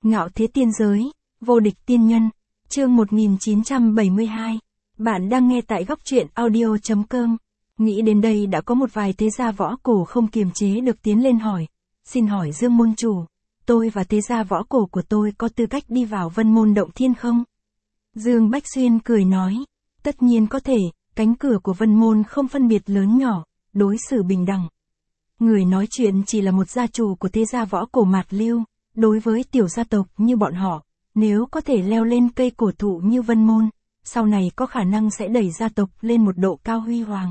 Ngạo thế tiên giới, vô địch tiên nhân, chương 1972. Bạn đang nghe tại góc truyện audio.com. Nghĩ đến đây đã có một vài thế gia võ cổ không kiềm chế được tiến lên hỏi. Xin hỏi Dương môn chủ, tôi và thế gia võ cổ của tôi có tư cách đi vào Vân Môn Động Thiên không? Dương Bách Xuyên cười nói, tất nhiên có thể, cánh cửa của Vân Môn không phân biệt lớn nhỏ, đối xử bình đẳng. Người nói chuyện chỉ là một gia chủ của thế gia võ cổ Mạt Lưu. Đối với tiểu gia tộc như bọn họ, nếu có thể leo lên cây cổ thụ như Vân Môn, sau này có khả năng sẽ đẩy gia tộc lên một độ cao huy hoàng.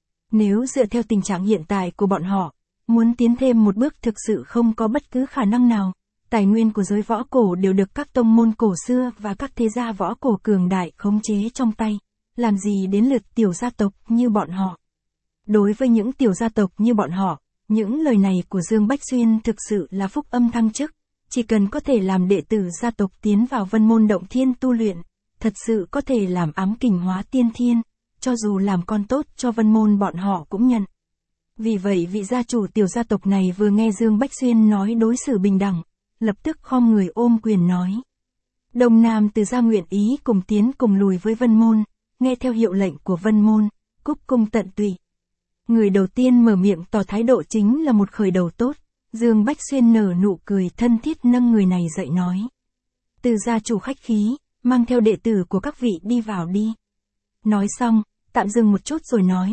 Nếu dựa theo tình trạng hiện tại của bọn họ, muốn tiến thêm một bước thực sự không có bất cứ khả năng nào. Tài nguyên của giới võ cổ đều được các tông môn cổ xưa và các thế gia võ cổ cường đại khống chế trong tay, làm gì đến lượt tiểu gia tộc như bọn họ. Đối với những tiểu gia tộc như bọn họ, những lời này của Dương Bách Xuyên thực sự là phúc âm thăng chức. Chỉ cần có thể làm đệ tử gia tộc tiến vào Vân Môn Động Thiên tu luyện, thật sự có thể làm ám kình hóa tiên thiên, cho dù làm con tốt cho Vân Môn bọn họ cũng nhận. Vì vậy vị gia chủ tiểu gia tộc này vừa nghe Dương Bách Xuyên nói đối xử bình đẳng, lập tức khom người ôm quyền nói. Đông Nam từ gia nguyện ý cùng tiến cùng lùi với Vân Môn, nghe theo hiệu lệnh của Vân Môn, cúc cung tận tụy. Người đầu tiên mở miệng tỏ thái độ chính là một khởi đầu tốt. Dương Bách Xuyên nở nụ cười thân thiết nâng người này dậy nói. Từ gia chủ khách khí, mang theo đệ tử của các vị đi vào đi. Nói xong, tạm dừng một chút rồi nói.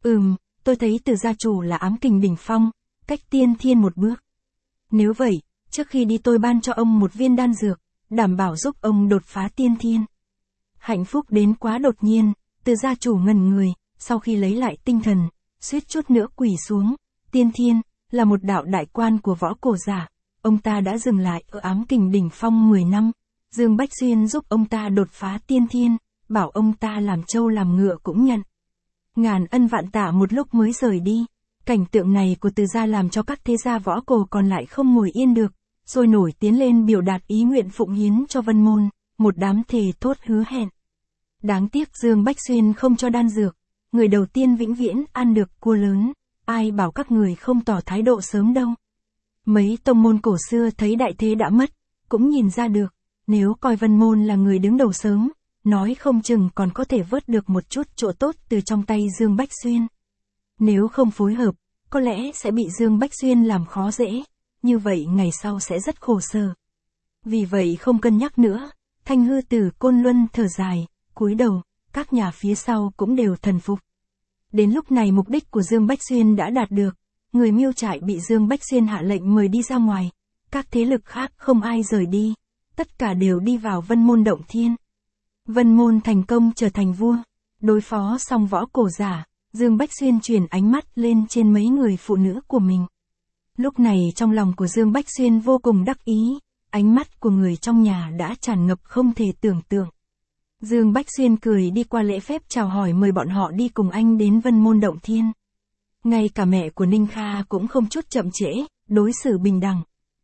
Tôi thấy từ gia chủ là ám kình đỉnh phong, cách tiên thiên một bước. Nếu vậy, trước khi đi tôi ban cho ông một viên đan dược, đảm bảo giúp ông đột phá tiên thiên. Hạnh phúc đến quá đột nhiên, từ gia chủ ngẩn người, sau khi lấy lại tinh thần, suýt chút nữa quỳ xuống, tiên thiên. Là một đạo đại quan của võ cổ giả, ông ta đã dừng lại ở ám kình đỉnh phong 10 năm, Dương Bách Xuyên giúp ông ta đột phá tiên thiên, bảo ông ta làm trâu làm ngựa cũng nhận. Ngàn ân vạn tạ một lúc mới rời đi, cảnh tượng này của từ gia làm cho các thế gia võ cổ còn lại không ngồi yên được, sôi nổi tiến lên biểu đạt ý nguyện phụng hiến cho Vân Môn, một đám thề thốt hứa hẹn. Đáng tiếc Dương Bách Xuyên không cho đan dược, người đầu tiên vĩnh viễn ăn được cua lớn. Ai bảo các người không tỏ thái độ sớm đâu. Mấy tông môn cổ xưa thấy đại thế đã mất, cũng nhìn ra được, nếu coi Vân Môn là người đứng đầu sớm, nói không chừng còn có thể vớt được một chút chỗ tốt từ trong tay Dương Bách Xuyên. Nếu không phối hợp, có lẽ sẽ bị Dương Bách Xuyên làm khó dễ, như vậy ngày sau sẽ rất khổ sở. Vì vậy không cân nhắc nữa, Thanh Hư Tử Côn Luân thở dài, cúi đầu, các nhà phía sau cũng đều thần phục. Đến lúc này mục đích của Dương Bách Xuyên đã đạt được, người Miêu Trại bị Dương Bách Xuyên hạ lệnh mời đi ra ngoài, các thế lực khác không ai rời đi, tất cả đều đi vào Vân Môn Động Thiên. Vân Môn thành công trở thành vua, đối phó xong võ cổ giả, Dương Bách Xuyên chuyển ánh mắt lên trên mấy người phụ nữ của mình. Lúc này trong lòng của Dương Bách Xuyên vô cùng đắc ý, ánh mắt của người trong nhà đã tràn ngập không thể tưởng tượng. Dương Bách Xuyên cười đi qua lễ phép chào hỏi mời bọn họ đi cùng anh đến Vân Môn Động Thiên. Ngay cả mẹ của Ninh Kha cũng không chút chậm trễ, đối xử bình đẳng.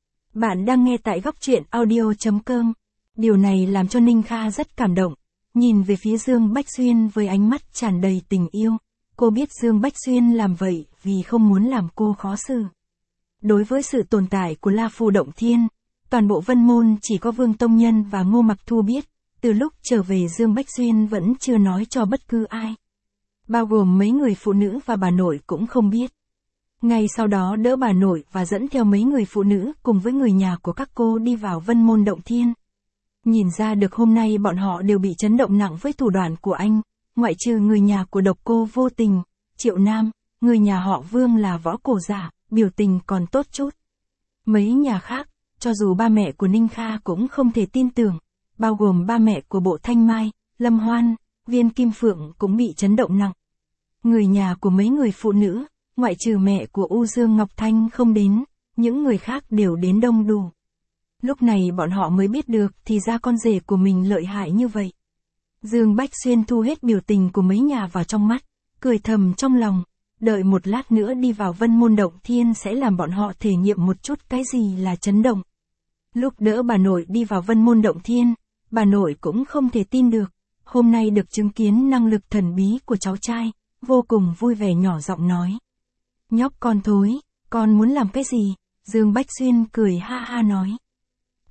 Bạn đang nghe tại góc truyện audio.com. Điều này làm cho Ninh Kha rất cảm động, nhìn về phía Dương Bách Xuyên với ánh mắt tràn đầy tình yêu. Cô biết Dương Bách Xuyên làm vậy vì không muốn làm cô khó xử. Đối với sự tồn tại của La Phù Động Thiên, toàn bộ Vân Môn chỉ có Vương Tông Nhân và Ngô Mặc Thu biết. Từ lúc trở về Dương Bách Xuyên vẫn chưa nói cho bất cứ ai. Bao gồm mấy người phụ nữ và bà nội cũng không biết. Ngay sau đó đỡ bà nội và dẫn theo mấy người phụ nữ cùng với người nhà của các cô đi vào Vân Môn Động Thiên. Nhìn ra được hôm nay bọn họ đều bị chấn động nặng với thủ đoạn của anh, ngoại trừ người nhà của Độc Cô Vô Tình, Triệu Nam, người nhà họ Vương là võ cổ giả, biểu tình còn tốt chút. Mấy nhà khác, cho dù ba mẹ của Ninh Kha cũng không thể tin tưởng. Bao gồm ba mẹ của Bộ Thanh Mai, Lâm Hoan, Viên Kim Phượng cũng bị chấn động nặng. Người nhà của mấy người phụ nữ, ngoại trừ mẹ của U Dương Ngọc Thanh không đến, những người khác đều đến đông đủ. Lúc này bọn họ mới biết được thì ra con rể của mình lợi hại như vậy. Dương Bách Xuyên thu hết biểu tình của mấy nhà vào trong mắt, cười thầm trong lòng, đợi một lát nữa đi vào Vân Môn Động Thiên sẽ làm bọn họ thể nghiệm một chút cái gì là chấn động. Lúc đỡ bà nội đi vào Vân Môn Động Thiên, bà nội cũng không thể tin được, hôm nay được chứng kiến năng lực thần bí của cháu trai, vô cùng vui vẻ nhỏ giọng nói. Nhóc con thối, con muốn làm cái gì? Dương Bách Xuyên cười ha ha nói.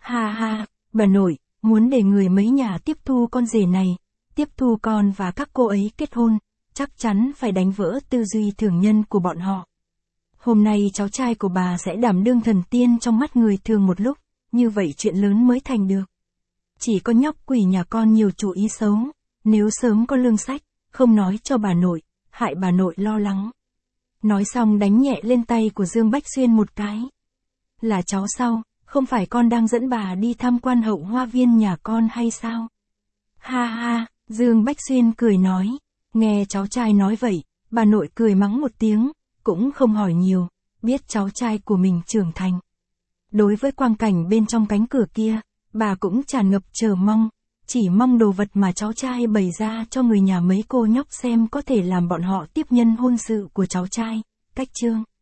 Ha ha, bà nội, muốn để người mấy nhà tiếp thu con rể này, tiếp thu con và các cô ấy kết hôn, chắc chắn phải đánh vỡ tư duy thường nhân của bọn họ. Hôm nay cháu trai của bà sẽ đảm đương thần tiên trong mắt người thường một lúc, như vậy chuyện lớn mới thành được. Chỉ có nhóc quỷ nhà con nhiều chủ ý xấu, nếu sớm có lương sách, không nói cho bà nội, hại bà nội lo lắng. Nói xong đánh nhẹ lên tay của Dương Bách Xuyên một cái. Là cháu sao, không phải con đang dẫn bà đi tham quan hậu hoa viên nhà con hay sao? Ha ha, Dương Bách Xuyên cười nói. Nghe cháu trai nói vậy, bà nội cười mắng một tiếng, cũng không hỏi nhiều, biết cháu trai của mình trưởng thành. Đối với quang cảnh bên trong cánh cửa kia, bà cũng tràn ngập chờ mong, chỉ mong đồ vật mà cháu trai bày ra cho người nhà mấy cô nhóc xem có thể làm bọn họ tiếp nhân hôn sự của cháu trai. Cách chương